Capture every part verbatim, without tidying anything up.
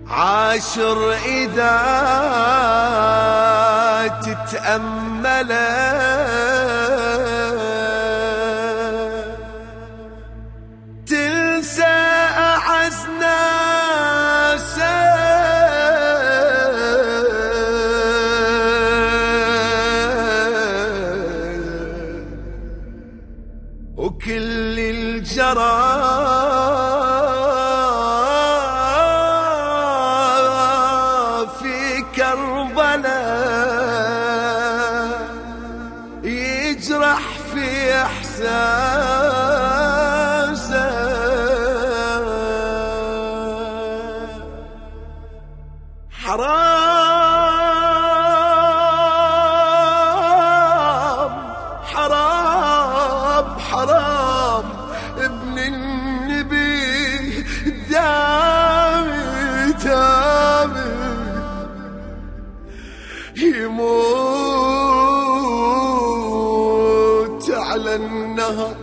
عاشر إذا تتأمل تنسى أعز ناسا وكل الجرى يجرح في إحساسه حرام حرام حرام ابن النبي دامي دامي يموت على النهر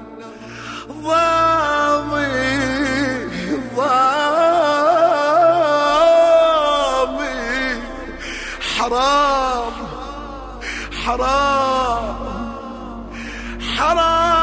ضامي ضامي حرام حرام حرام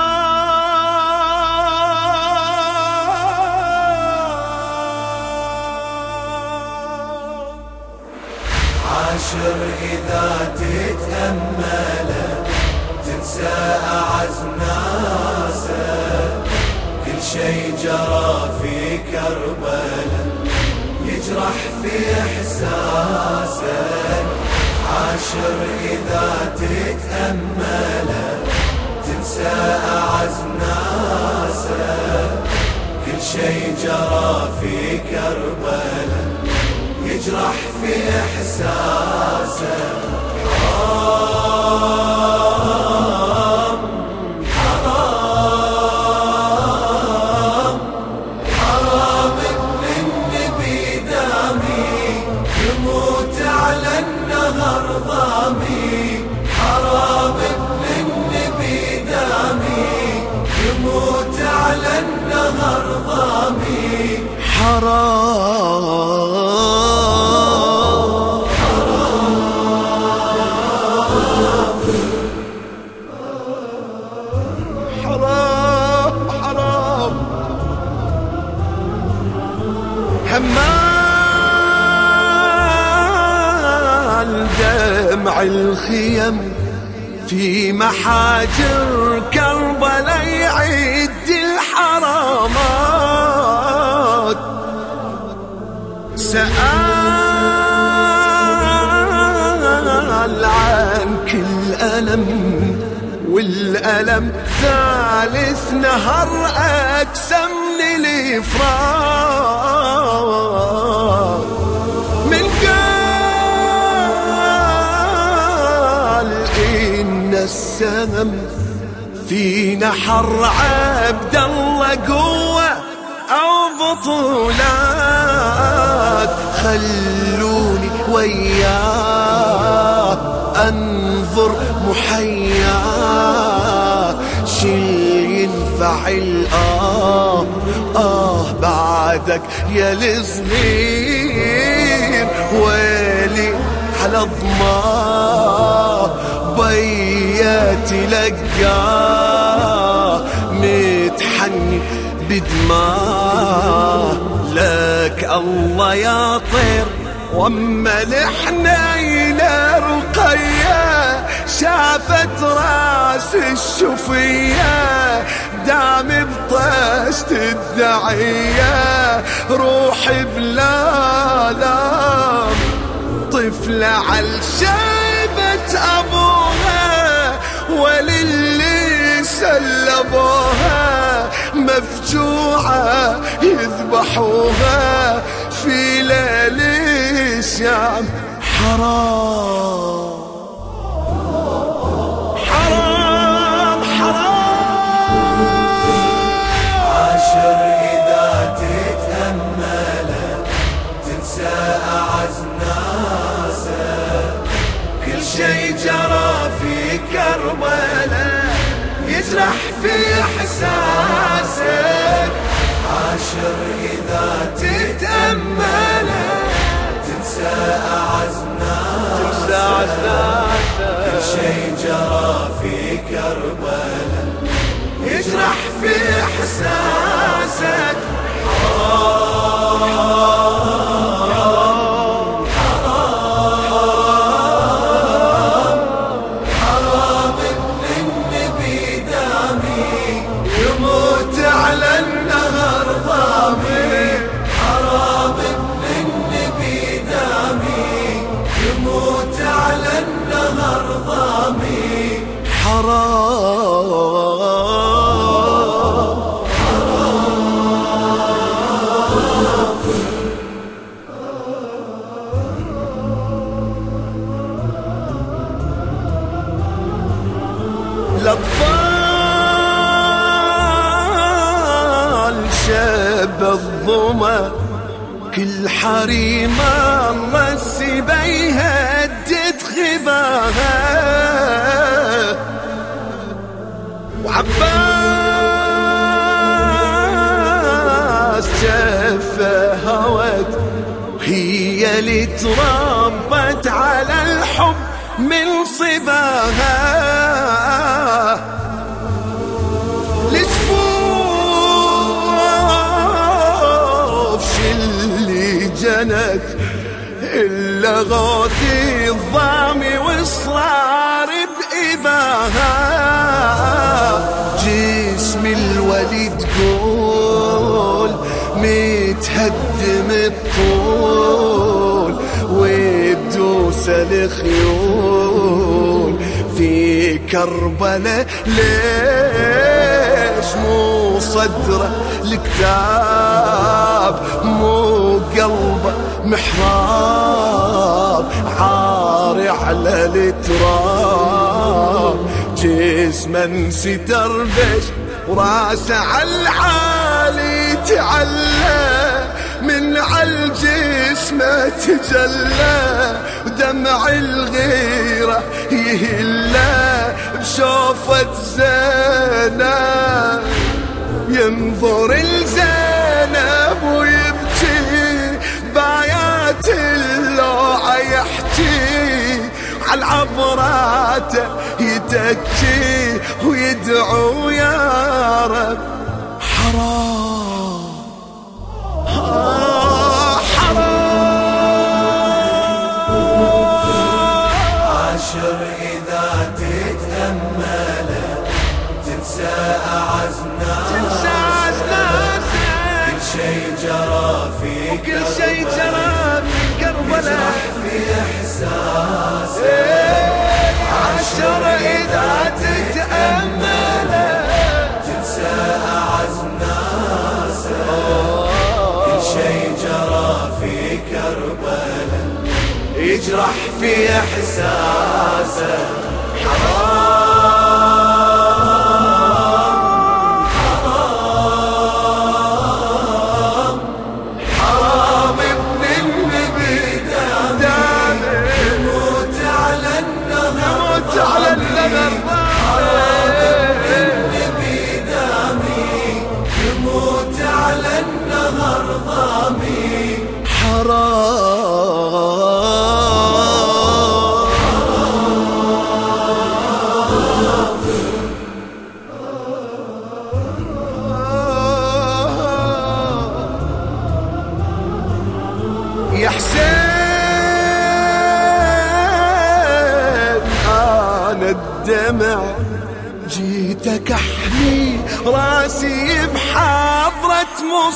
عاشر إذا تتأمل تنسى أعز ناسه كل شي جرى في كربلاء يجرح في إحساسه عاشر إذا تتأمل تنسى أعز ناسه كل شي جرى في كربلاء يجرح في إحساسه حرام حرام حرام ابن النبي دامي يموت على النهر ضامي حرام ابن النبي دامي يموت على النهر ضامي حرام حمال دمع الخيم في محاجر كربلاء يعد الحرامات سأل عن كل ألم والألم ثالث نهر أقسم للإفراط من قال إن السهم في نحر عبد الله قوة أو بطولات خلوني وياه أنظر محياه شل ينفعل آه آه بعدك يا الصغير ويلي على ضماه بياتي لقاه متحني بدماه لك الله يا طير واما الحنينة رقية شافت راس الشفية دام بطشت الدعية روحي بلا لام طفلة عالشيبة أبوها وللي سلبوها مفجوعة يذبحوها في ليل الشام حرام حرام حرام عاشر إذا تتأمل تنسى أعز ناسه كل شي جرى في كربلاء يجرح في إحساسك عاشر إذا تتأمل أعز ناسه كل شي جرى في كربلاء يجرح في إحساسك. حرام حرام حرام ابن النبي دامي يموت على النهر ضامي. حرام ابن النبي دامي يموت على النهر ضامي. حرام الأطفال شاب الظما كل حريم الله السبيها هدت خباها. وعباس جفة هوت هي اللي تربت على الحب من صباها. لجفوف شلي جنت إلا غوثي الضامي وإصرار بإباها. جسم الوليد قول متهدم الطول ويدوس الخيول في كربلاء. ليش مو صدره الكتاب مو قلبه محراب عاري على التراب. جسمه ستربش وراسه عالعالي تعلى من عالجسم تجلى ودمع الغيرة يهلى بشوفة زينب. ينظر لزينب ويبكي بايات اللوعة يحكي عالعبرات يتكي ويدعو يا رب. حرام عاشر إذا تتأمله تنسى أعز ناسك كل شي جرى في كل شي جرى في كربلاء في إحساسك. عاشر إذا تتأمله تنسى أعز ناسك كل شي جرى في كربلاء يجرح في إحساسه. حرام حرام حرام ابن النبي دامي يموت على النهر. على النهر. حرام ابن النبي دامي يموت على النهر ضامي. حرام يا حسين أنا الدمع جيتك أحمي راسي بحضرة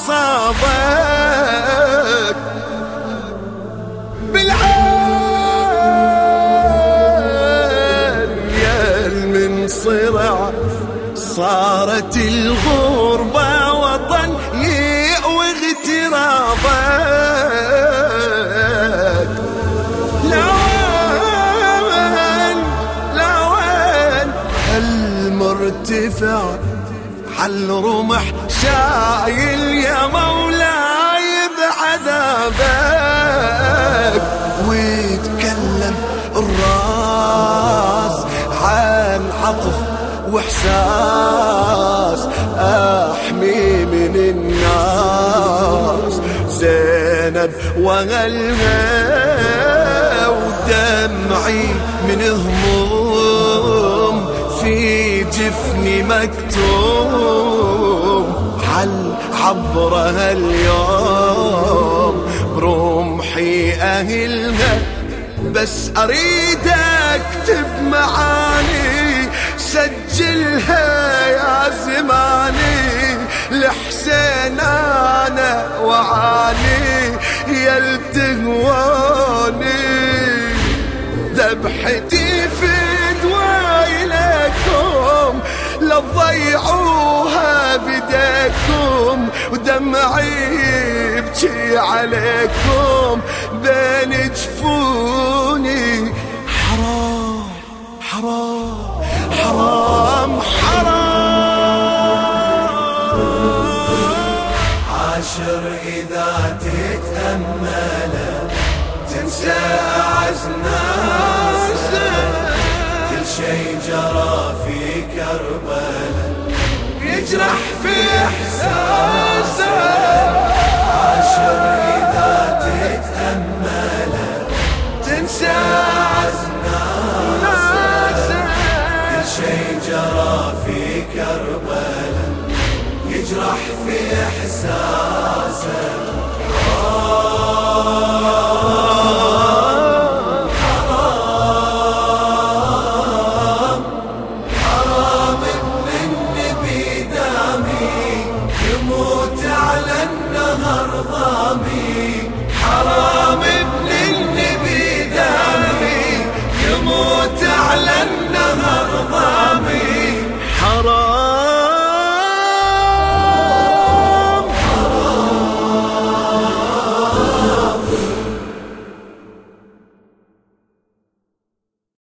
مصابك. بالعين يا المنصرع صارت الغربة وطن يأوي اغترابك. لوين لوين المرتفع عالرمح شايل يا مولاي بعذابك. ويتكلم الراس عن عطف واحساس احمي من الناس. زينب وغلها ودمعي من هموم في جفني مكتوم حل عبرها اليوم برمحي أهلها بس أريد أكتب معاني سجلها يا زماني لحسين أنا وعاني يلتهواني ذبحتي في دواي لكم لا تضيعوها بديكم ودمعي يبكي عليكم بين جفوني حرام حرام حرام حرام. عاشر إذا تتأمله تنسى أعز ناسه كل شي جرى في كربلاء يجرح في إحساسه. عاشر إذا تتأمله تنسى أعز ناسه كل شي جرى في كربلاء يجرح في إحساسه. حرام حرام ابن النبي دامي يموت على النهر ضامي